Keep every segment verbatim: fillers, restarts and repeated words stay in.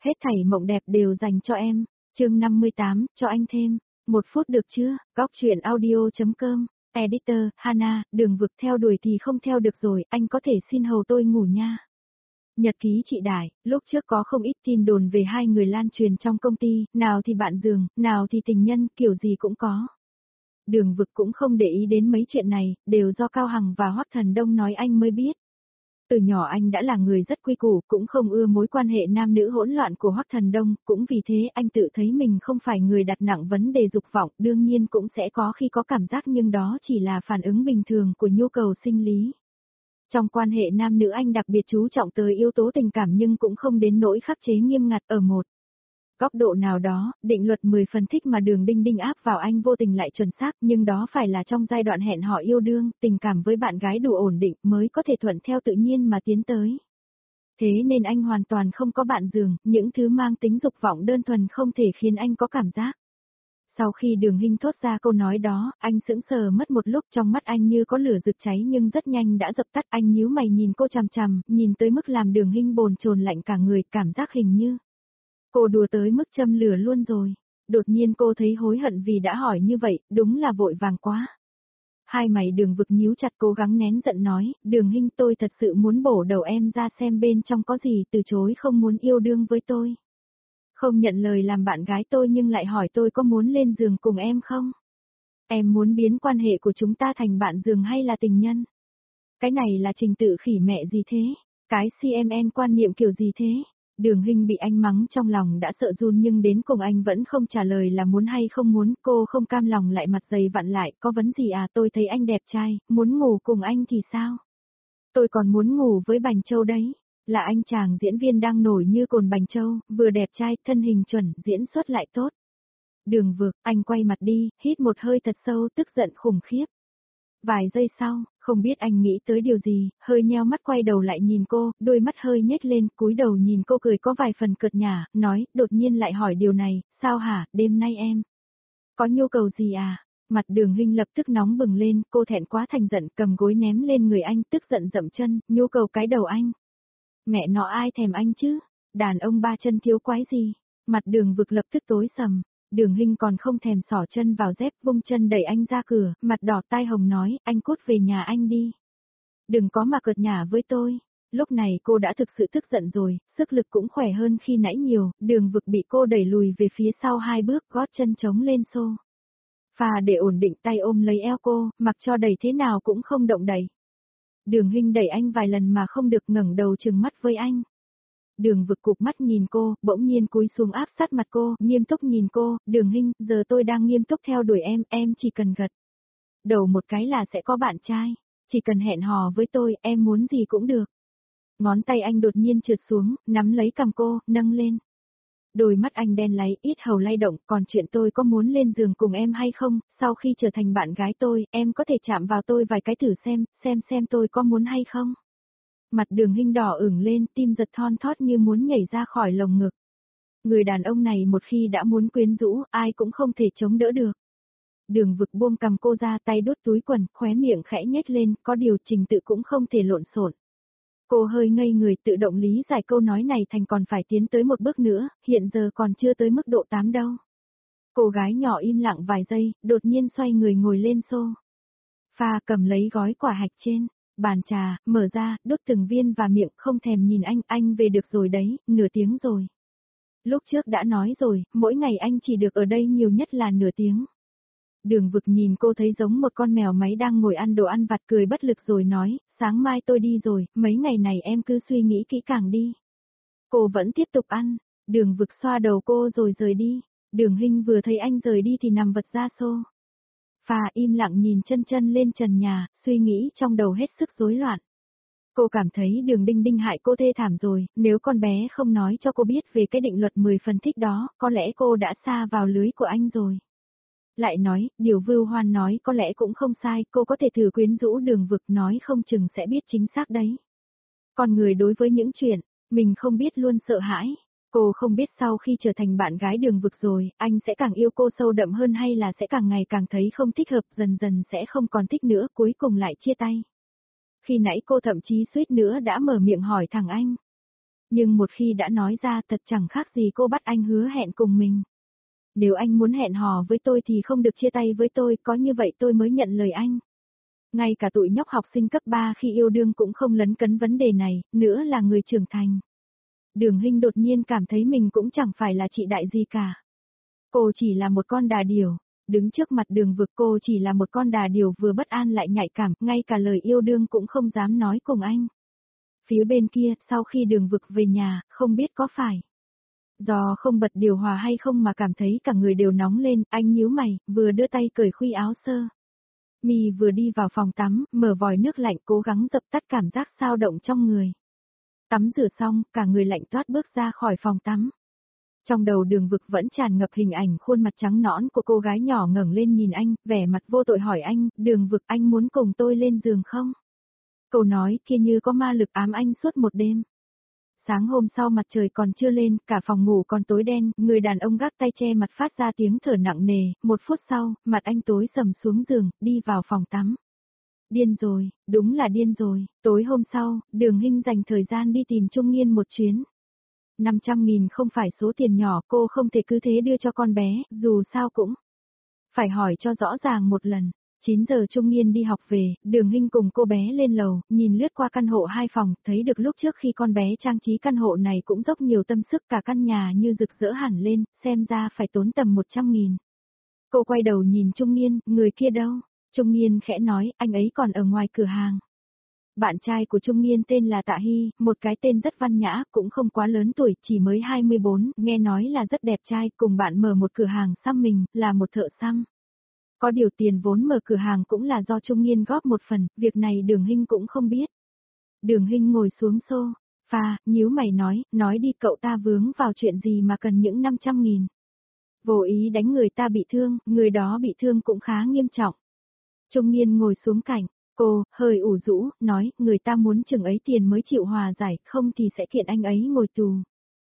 Hết thảy mộng đẹp đều dành cho em. Chương năm mươi tám, cho anh thêm. Một phút được chưa? Góc truyện audio.com. Editor, Hana, đường vực theo đuổi thì không theo được rồi, anh có thể xin hầu tôi ngủ nha. Nhật ký chị Đại, lúc trước có không ít tin đồn về hai người lan truyền trong công ty, nào thì bạn giường, nào thì tình nhân, kiểu gì cũng có. Đường vực cũng không để ý đến mấy chuyện này, đều do Cao Hằng và Hoắc Thần Đông nói anh mới biết. Từ nhỏ anh đã là người rất quy củ, cũng không ưa mối quan hệ nam nữ hỗn loạn của Hoắc Thần Đông, cũng vì thế anh tự thấy mình không phải người đặt nặng vấn đề dục vọng, đương nhiên cũng sẽ có khi có cảm giác nhưng đó chỉ là phản ứng bình thường của nhu cầu sinh lý. Trong quan hệ nam nữ anh đặc biệt chú trọng tới yếu tố tình cảm nhưng cũng không đến nỗi khắc chế nghiêm ngặt ở một góc độ nào đó, định luật mười phần thích mà Đường Đinh Đinh áp vào anh vô tình lại chuẩn xác, nhưng đó phải là trong giai đoạn hẹn hò yêu đương, tình cảm với bạn gái đủ ổn định mới có thể thuận theo tự nhiên mà tiến tới. Thế nên anh hoàn toàn không có bạn giường, những thứ mang tính dục vọng đơn thuần không thể khiến anh có cảm giác. Sau khi Đường Hinh thốt ra câu nói đó, anh sững sờ mất một lúc, trong mắt anh như có lửa rực cháy nhưng rất nhanh đã dập tắt. Anh nhíu mày nhìn cô chằm chằm, nhìn tới mức làm Đường Hinh bồn chồn lạnh cả người, cảm giác hình như cô đùa tới mức châm lửa luôn rồi. Đột nhiên cô thấy hối hận vì đã hỏi như vậy, đúng là vội vàng quá. Hai mày Đường vực nhíu chặt, cố gắng nén giận nói, Đường Hinh, tôi thật sự muốn bổ đầu em ra xem bên trong có gì, từ chối không muốn yêu đương với tôi. Không nhận lời làm bạn gái tôi nhưng lại hỏi tôi có muốn lên giường cùng em không? Em muốn biến quan hệ của chúng ta thành bạn giường hay là tình nhân? Cái này là trình tự khỉ mẹ gì thế? Cái xê em en quan niệm kiểu gì thế? Đường Hinh bị anh mắng trong lòng đã sợ run nhưng đến cùng anh vẫn không trả lời là muốn hay không muốn, cô không cam lòng lại mặt dày vặn lại, có vấn gì à, tôi thấy anh đẹp trai, muốn ngủ cùng anh thì sao? Tôi còn muốn ngủ với Bành Châu đấy. Là anh chàng diễn viên đang nổi như cồn Bành Châu, vừa đẹp trai, thân hình chuẩn, diễn xuất lại tốt. Đường vực, anh quay mặt đi, hít một hơi thật sâu, tức giận khủng khiếp. Vài giây sau, không biết anh nghĩ tới điều gì, hơi nheo mắt quay đầu lại nhìn cô, đôi mắt hơi nhếch lên, cúi đầu nhìn cô cười có vài phần cợt nhả, nói, đột nhiên lại hỏi điều này, sao hả, đêm nay em có nhu cầu gì à? Mặt Đường Hinh lập tức nóng bừng lên, cô thẹn quá thành giận, cầm gối ném lên người anh, tức giận dậm chân, nhu cầu cái đầu anh. Mẹ nó ai thèm anh chứ? Đàn ông ba chân thiếu quái gì? Mặt Đường vực lập tức tối sầm. Đường Hinh còn không thèm xỏ chân vào dép, vung chân đẩy anh ra cửa, mặt đỏ tai hồng nói, anh cút về nhà anh đi. Đừng có mà cợt nhả với tôi. Lúc này cô đã thực sự tức giận rồi, sức lực cũng khỏe hơn khi nãy nhiều, Đường vực bị cô đẩy lùi về phía sau hai bước, gót chân chống lên xô. Phà để ổn định tay ôm lấy eo cô, mặc cho đẩy thế nào cũng không động đẩy. Đường Hinh đẩy anh vài lần mà không được, ngẩng đầu trừng mắt với anh. Đường vực cụp mắt nhìn cô, bỗng nhiên cúi xuống áp sát mặt cô, nghiêm túc nhìn cô, Đường Hinh, giờ tôi đang nghiêm túc theo đuổi em, em chỉ cần gật đầu một cái là sẽ có bạn trai, chỉ cần hẹn hò với tôi, em muốn gì cũng được. Ngón tay anh đột nhiên trượt xuống, nắm lấy cằm cô, nâng lên. Đôi mắt anh đen láy, ít hầu lay động, còn chuyện tôi có muốn lên giường cùng em hay không, sau khi trở thành bạn gái tôi, em có thể chạm vào tôi vài cái thử xem, xem xem tôi có muốn hay không. Mặt Đường Hinh đỏ ửng lên, tim giật thon thót như muốn nhảy ra khỏi lồng ngực. Người đàn ông này một khi đã muốn quyến rũ, ai cũng không thể chống đỡ được. Đường vực buông cầm cô ra, tay đút túi quần, khóe miệng khẽ nhếch lên, có điều trình tự cũng không thể lộn xộn. Cô hơi ngây người, tự động lý giải câu nói này thành còn phải tiến tới một bước nữa, hiện giờ còn chưa tới mức độ tám đâu. Cô gái nhỏ im lặng vài giây, đột nhiên xoay người ngồi lên xô. Pha cầm lấy gói quả hạch trên bàn trà, mở ra, đút từng viên và miệng, không thèm nhìn anh, anh về được rồi đấy, nửa tiếng rồi. Lúc trước đã nói rồi, mỗi ngày anh chỉ được ở đây nhiều nhất là nửa tiếng. Đường vực nhìn cô thấy giống một con mèo máy đang ngồi ăn đồ ăn vặt, cười bất lực rồi nói, sáng mai tôi đi rồi, mấy ngày này em cứ suy nghĩ kỹ càng đi. Cô vẫn tiếp tục ăn, Đường vực xoa đầu cô rồi rời đi. Đường Hinh vừa thấy anh rời đi thì nằm vật ra xô. Phà im lặng nhìn chân chân lên trần nhà, suy nghĩ trong đầu hết sức rối loạn. Cô cảm thấy Đường Đinh Đinh hại cô thê thảm rồi, nếu con bé không nói cho cô biết về cái định luật mười phần thích đó, có lẽ cô đã sa vào lưới của anh rồi. Lại nói, điều Vưu Hoan nói có lẽ cũng không sai, cô có thể thử quyến rũ Đường vực, nói không chừng sẽ biết chính xác đấy. Con người đối với những chuyện mình không biết luôn sợ hãi. Cô không biết sau khi trở thành bạn gái Đường vực rồi, anh sẽ càng yêu cô sâu đậm hơn hay là sẽ càng ngày càng thấy không thích hợp, dần dần sẽ không còn thích nữa, cuối cùng lại chia tay. Khi nãy cô thậm chí suýt nữa đã mở miệng hỏi thằng anh. Nhưng một khi đã nói ra thật chẳng khác gì cô bắt anh hứa hẹn cùng mình. Nếu anh muốn hẹn hò với tôi thì không được chia tay với tôi, có như vậy tôi mới nhận lời anh. Ngay cả tụi nhóc học sinh cấp ba khi yêu đương cũng không lấn cấn vấn đề này, nữa là người trưởng thành. Đường Hinh đột nhiên cảm thấy mình cũng chẳng phải là chị đại gì cả. Cô chỉ là một con đà điểu, đứng trước mặt Đường Vực cô chỉ là một con đà điểu vừa bất an lại nhạy cảm, ngay cả lời yêu đương cũng không dám nói cùng anh. Phía bên kia, sau khi Đường Vực về nhà, không biết có phải do không bật điều hòa hay không mà cảm thấy cả người đều nóng lên, anh nhíu mày, vừa đưa tay cởi khuy áo sơ mi vừa đi vào phòng tắm, mở vòi nước lạnh cố gắng dập tắt cảm giác xao động trong người. Tắm rửa xong, cả người lạnh toát bước ra khỏi phòng tắm. Trong đầu Đường Vực vẫn tràn ngập hình ảnh khuôn mặt trắng nõn của cô gái nhỏ ngẩng lên nhìn anh, vẻ mặt vô tội hỏi anh, Đường Vực anh muốn cùng tôi lên giường không? Câu nói kia như có ma lực ám anh suốt một đêm. Sáng hôm sau mặt trời còn chưa lên, cả phòng ngủ còn tối đen, người đàn ông gác tay che mặt phát ra tiếng thở nặng nề, một phút sau, mặt anh tối sầm xuống giường, đi vào phòng tắm. Điên rồi, đúng là điên rồi, tối hôm sau, Đường Hinh dành thời gian đi tìm Trung Nghiên một chuyến. năm trăm nghìn không phải số tiền nhỏ, cô không thể cứ thế đưa cho con bé, dù sao cũng phải hỏi cho rõ ràng một lần. chín giờ Trung Nghiên đi học về, Đường Hinh cùng cô bé lên lầu, nhìn lướt qua căn hộ hai phòng, thấy được lúc trước khi con bé trang trí căn hộ này cũng dốc nhiều tâm sức, cả căn nhà như rực rỡ hẳn lên, xem ra phải tốn tầm một trăm nghìn. Cô quay đầu nhìn Trung Nghiên, người kia đâu? Trung Nghiên khẽ nói, anh ấy còn ở ngoài cửa hàng. Bạn trai của Trung Nghiên tên là Tạ Hy, một cái tên rất văn nhã, cũng không quá lớn tuổi, chỉ mới hai mươi bốn, nghe nói là rất đẹp trai, cùng bạn mở một cửa hàng xăm mình, là một thợ xăm. Có điều tiền vốn mở cửa hàng cũng là do Trung Nghiên góp một phần, việc này Đường Hinh cũng không biết. Đường Hinh ngồi xuống sofa, nhíu mày nói, nói đi cậu ta vướng vào chuyện gì mà cần những năm trăm nghìn. Vô ý đánh người ta bị thương, người đó bị thương cũng khá nghiêm trọng. Trung Nghiên ngồi xuống cạnh, cô, hơi ủ rũ, nói, người ta muốn chừng ấy tiền mới chịu hòa giải, không thì sẽ kiện anh ấy ngồi tù.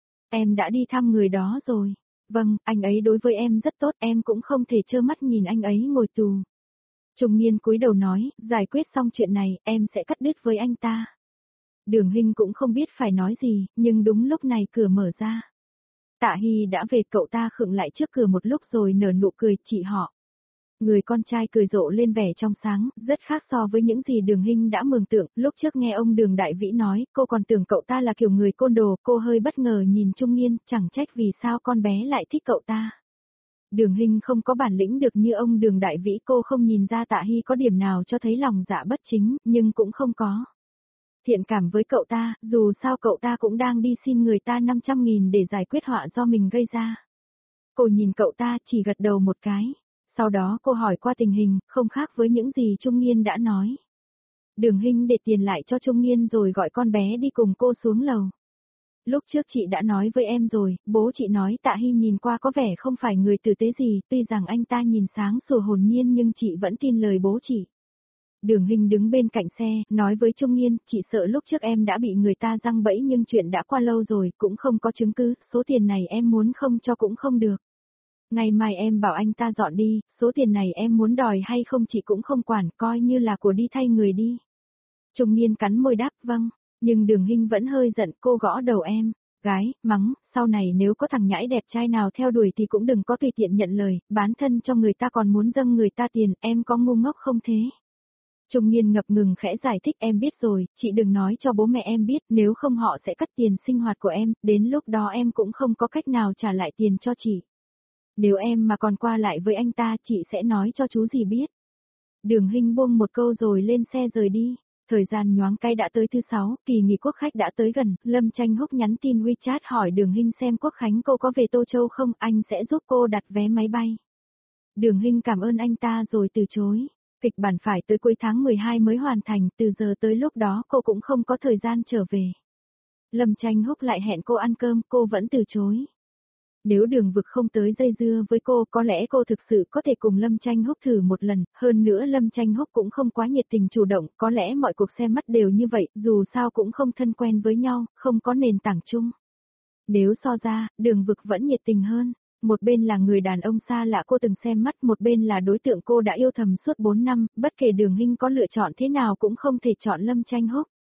Em đã đi thăm người đó rồi. Vâng, anh ấy đối với em rất tốt, em cũng không thể trơ mắt nhìn anh ấy ngồi tù. Trung Nghiên cúi đầu nói, giải quyết xong chuyện này, em sẽ cắt đứt với anh ta. Đường Hinh cũng không biết phải nói gì, nhưng đúng lúc này cửa mở ra. Tạ Hy đã về, cậu ta khựng lại trước cửa một lúc rồi nở nụ cười, chị họ. Người con trai cười rộ lên vẻ trong sáng, rất khác so với những gì Đường Hinh đã mường tượng, lúc trước nghe ông Đường Đại Vĩ nói, cô còn tưởng cậu ta là kiểu người côn đồ, cô hơi bất ngờ nhìn Trung Nghiên, chẳng trách vì sao con bé lại thích cậu ta. Đường Hinh không có bản lĩnh được như ông Đường Đại Vĩ, cô không nhìn ra Tạ Hy có điểm nào cho thấy lòng dạ bất chính, nhưng cũng không có thiện cảm với cậu ta, dù sao cậu ta cũng đang đi xin người ta năm trăm nghìn để giải quyết họa do mình gây ra. Cô nhìn cậu ta chỉ gật đầu một cái. Sau đó cô hỏi qua tình hình, không khác với những gì Trung Nghiên đã nói. Đường Hinh để tiền lại cho Trung Nghiên rồi gọi con bé đi cùng cô xuống lầu. Lúc trước chị đã nói với em rồi, bố chị nói Tạ Hy nhìn qua có vẻ không phải người tử tế gì, tuy rằng anh ta nhìn sáng sủa hồn nhiên nhưng chị vẫn tin lời bố chị. Đường Hinh đứng bên cạnh xe, nói với Trung Nghiên, chị sợ lúc trước em đã bị người ta giăng bẫy nhưng chuyện đã qua lâu rồi, cũng không có chứng cứ, số tiền này em muốn không cho cũng không được. Ngày mai em bảo anh ta dọn đi, số tiền này em muốn đòi hay không chị cũng không quản, coi như là của đi thay người đi. Trung Nghiên cắn môi đáp vâng, nhưng Đường Hinh vẫn hơi giận, cô gõ đầu em, gái, mắng, sau này nếu có thằng nhãi đẹp trai nào theo đuổi thì cũng đừng có tùy tiện nhận lời, bán thân cho người ta còn muốn dâng người ta tiền, em có ngu ngốc không thế? Trung Nghiên ngập ngừng khẽ giải thích, em biết rồi, chị đừng nói cho bố mẹ em biết, nếu không họ sẽ cắt tiền sinh hoạt của em, đến lúc đó em cũng không có cách nào trả lại tiền cho chị. Nếu em mà còn qua lại với anh ta, chị sẽ nói cho chú gì biết. Đường Hinh buông một câu rồi lên xe rời đi. Thời gian nhoáng cái đã tới thứ sáu, kỳ nghỉ quốc khách đã tới gần, Lâm Tranh Húc nhắn tin WeChat hỏi Đường Hinh xem Quốc Khánh cô có về Tô Châu không, anh sẽ giúp cô đặt vé máy bay. Đường Hinh cảm ơn anh ta rồi từ chối. Kịch bản phải tới cuối tháng mười hai mới hoàn thành, từ giờ tới lúc đó cô cũng không có thời gian trở về. Lâm Tranh Húc lại hẹn cô ăn cơm, cô vẫn từ chối. Nếu Đường Vực không tới dây dưa với cô, có lẽ cô thực sự có thể cùng Lâm Tranh Húc thử một lần, hơn nữa Lâm Tranh Húc cũng không quá nhiệt tình chủ động, có lẽ mọi cuộc xem mắt đều như vậy, dù sao cũng không thân quen với nhau, không có nền tảng chung. Nếu so ra, Đường Vực vẫn nhiệt tình hơn, một bên là người đàn ông xa lạ cô từng xem mắt, một bên là đối tượng cô đã yêu thầm suốt bốn năm, bất kể Đường Hinh có lựa chọn thế nào cũng không thể chọn Lâm Tranh Húc.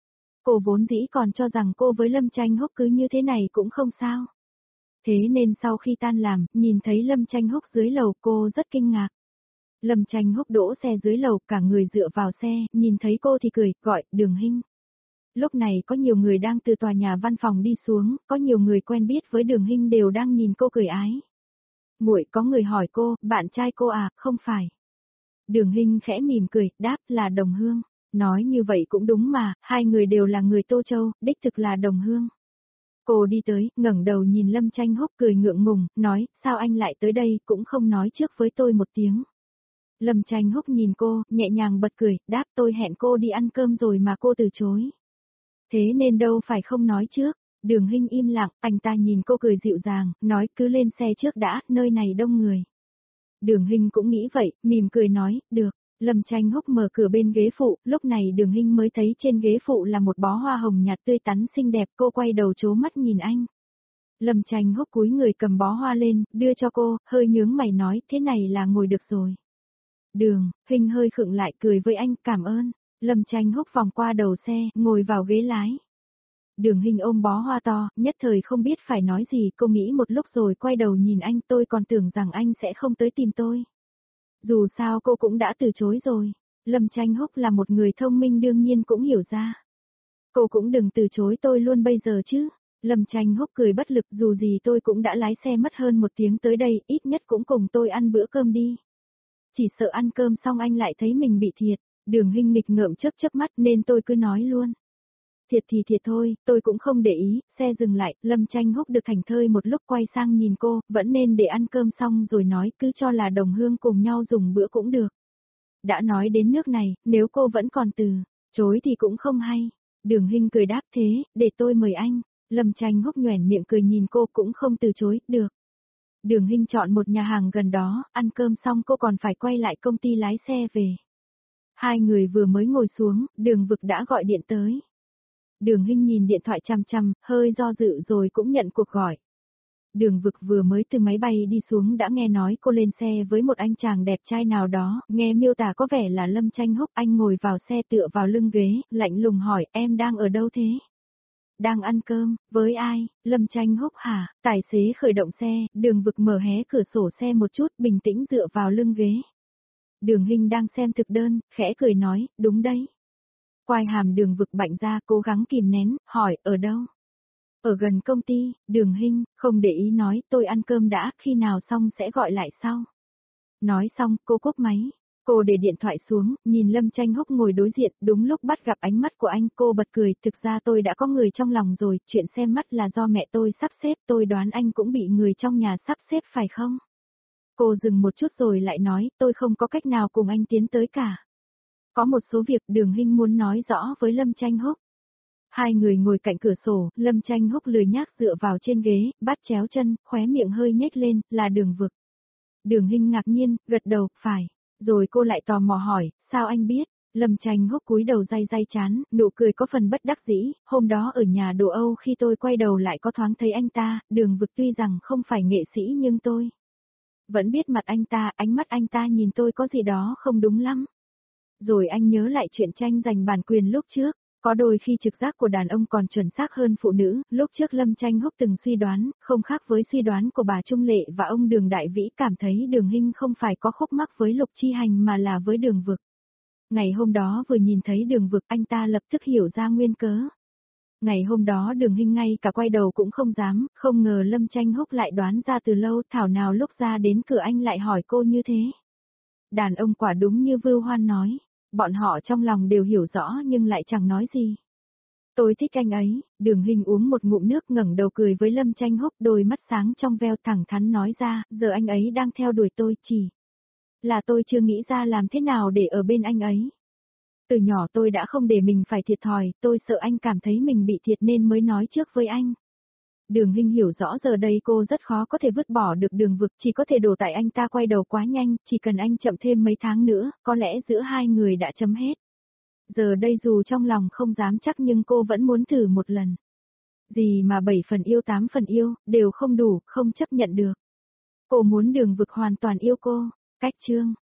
Cô vốn dĩ còn cho rằng cô với Lâm Tranh Húc cứ như thế này cũng không sao. Thế nên sau khi tan làm, nhìn thấy Lâm Tranh Húc dưới lầu cô rất kinh ngạc. Lâm Tranh Húc đỗ xe dưới lầu, cả người dựa vào xe, nhìn thấy cô thì cười, gọi, Đường Hinh. Lúc này có nhiều người đang từ tòa nhà văn phòng đi xuống, có nhiều người quen biết với Đường Hinh đều đang nhìn cô cười ái. Muội, có người hỏi cô, bạn trai cô à, không phải. Đường Hinh khẽ mỉm cười, đáp là đồng hương. Nói như vậy cũng đúng mà, hai người đều là người Tô Châu, đích thực là đồng hương. Cô đi tới, ngẩng đầu nhìn Lâm Tranh Húc cười ngượng ngùng, nói, sao anh lại tới đây, cũng không nói trước với tôi một tiếng. Lâm Tranh Húc nhìn cô, nhẹ nhàng bật cười, đáp tôi hẹn cô đi ăn cơm rồi mà cô từ chối. Thế nên đâu phải không nói trước. Đường Hinh im lặng, anh ta nhìn cô cười dịu dàng, nói cứ lên xe trước đã, nơi này đông người. Đường Hinh cũng nghĩ vậy, mỉm cười nói, được. Lâm Tranh Húc mở cửa bên ghế phụ, lúc này Đường Hinh mới thấy trên ghế phụ là một bó hoa hồng nhạt tươi tắn xinh đẹp, cô quay đầu trố mắt nhìn anh. Lâm Tranh Húc cúi người cầm bó hoa lên, đưa cho cô, hơi nhướng mày nói, thế này là ngồi được rồi. Đường, Hinh hơi khựng lại cười với anh, cảm ơn. Lâm Tranh Húc vòng qua đầu xe, ngồi vào ghế lái. Đường Hinh ôm bó hoa to, nhất thời không biết phải nói gì, cô nghĩ một lúc rồi quay đầu nhìn anh, tôi còn tưởng rằng anh sẽ không tới tìm tôi. Dù sao cô cũng đã từ chối rồi. Lâm Tranh Húc là một người thông minh đương nhiên cũng hiểu ra. Cô cũng đừng từ chối tôi luôn bây giờ chứ. Lâm Tranh Húc cười bất lực, dù gì tôi cũng đã lái xe mất hơn một tiếng tới đây, ít nhất cũng cùng tôi ăn bữa cơm đi. Chỉ sợ ăn cơm xong anh lại thấy mình bị thiệt. Đường Hinh nghịch ngợm chớp chớp mắt nên tôi cứ nói luôn. Thiệt thì thiệt thôi, tôi cũng không để ý, xe dừng lại, Lâm Tranh Húc được thảnh thơi một lúc quay sang nhìn cô, vẫn nên để ăn cơm xong rồi nói, cứ cho là đồng hương cùng nhau dùng bữa cũng được. Đã nói đến nước này, nếu cô vẫn còn từ chối thì cũng không hay. Đường Hinh cười đáp thế, để tôi mời anh. Lâm Tranh Húc nhoẻn miệng cười nhìn cô cũng không từ chối, được. Đường Hinh chọn một nhà hàng gần đó, ăn cơm xong cô còn phải quay lại công ty lái xe về. Hai người vừa mới ngồi xuống, Đường Vực đã gọi điện tới. Đường Hinh nhìn điện thoại chằm chằm, hơi do dự rồi cũng nhận cuộc gọi. Đường Vực vừa mới từ máy bay đi xuống đã nghe nói cô lên xe với một anh chàng đẹp trai nào đó, nghe miêu tả có vẻ là Lâm Tranh Húc. Anh ngồi vào xe tựa vào lưng ghế, lạnh lùng hỏi, em đang ở đâu thế? Đang ăn cơm, với ai? Lâm Tranh Húc hả? Tài xế khởi động xe, Đường Vực mở hé cửa sổ xe một chút, bình tĩnh dựa vào lưng ghế. Đường Hinh đang xem thực đơn, khẽ cười nói, đúng đấy. Quai hàm Đường Vực bạnh ra, cố gắng kìm nén, hỏi, ở đâu? Ở gần công ty. Đường Hinh, không để ý nói, tôi ăn cơm đã, khi nào xong sẽ gọi lại sau. Nói xong, cô cúp máy. Cô để điện thoại xuống, nhìn Lâm Tranh Húc ngồi đối diện, đúng lúc bắt gặp ánh mắt của anh, cô bật cười, thực ra tôi đã có người trong lòng rồi, chuyện xem mắt là do mẹ tôi sắp xếp, tôi đoán anh cũng bị người trong nhà sắp xếp phải không? Cô dừng một chút rồi lại nói, tôi không có cách nào cùng anh tiến tới cả. Có một số việc Đường Hinh muốn nói rõ với Lâm Tranh Húc. Hai người ngồi cạnh cửa sổ, Lâm Tranh Húc lười nhác dựa vào trên ghế, bắt chéo chân, khóe miệng hơi nhếch lên, là Đường Vực. Đường Hinh ngạc nhiên, gật đầu, phải. Rồi cô lại tò mò hỏi, sao anh biết? Lâm Tranh Húc cúi đầu day day chán, nụ cười có phần bất đắc dĩ, hôm đó ở nhà đồ Âu khi tôi quay đầu lại có thoáng thấy anh ta, Đường Vực tuy rằng không phải nghệ sĩ nhưng tôi vẫn biết mặt anh ta, ánh mắt anh ta nhìn tôi có gì đó không đúng lắm. Rồi anh nhớ lại chuyện tranh giành bản quyền lúc trước, có đôi khi trực giác của đàn ông còn chuẩn xác hơn phụ nữ, lúc trước Lâm Tranh Húc từng suy đoán, không khác với suy đoán của bà Trung Lệ và ông Đường Đại Vĩ, cảm thấy Đường Hinh không phải có khúc mắc với Lục Chi Hành mà là với Đường Vực. Ngày hôm đó vừa nhìn thấy Đường Vực anh ta lập tức hiểu ra nguyên cớ. Ngày hôm đó Đường Hinh ngay cả quay đầu cũng không dám, không ngờ Lâm Tranh Húc lại đoán ra từ lâu, thảo nào lúc ra đến cửa anh lại hỏi cô như thế. Đàn ông quả đúng như Vưu Hoan nói, bọn họ trong lòng đều hiểu rõ nhưng lại chẳng nói gì. Tôi thích anh ấy. Đường Hinh uống một ngụm nước ngẩng đầu cười với Lâm Tranh Húc, đôi mắt sáng trong veo thẳng thắn nói ra, giờ anh ấy đang theo đuổi tôi, chỉ là tôi chưa nghĩ ra làm thế nào để ở bên anh ấy. Từ nhỏ tôi đã không để mình phải thiệt thòi, tôi sợ anh cảm thấy mình bị thiệt nên mới nói trước với anh. Đường Hinh hiểu rõ giờ đây cô rất khó có thể vứt bỏ được Đường Vực, chỉ có thể đổ tại anh ta quay đầu quá nhanh, chỉ cần anh chậm thêm mấy tháng nữa, có lẽ giữa hai người đã chấm hết. Giờ đây dù trong lòng không dám chắc nhưng cô vẫn muốn thử một lần. Gì mà bảy phần yêu tám phần yêu, đều không đủ, không chấp nhận được. Cô muốn Đường Vực hoàn toàn yêu cô. Cách chương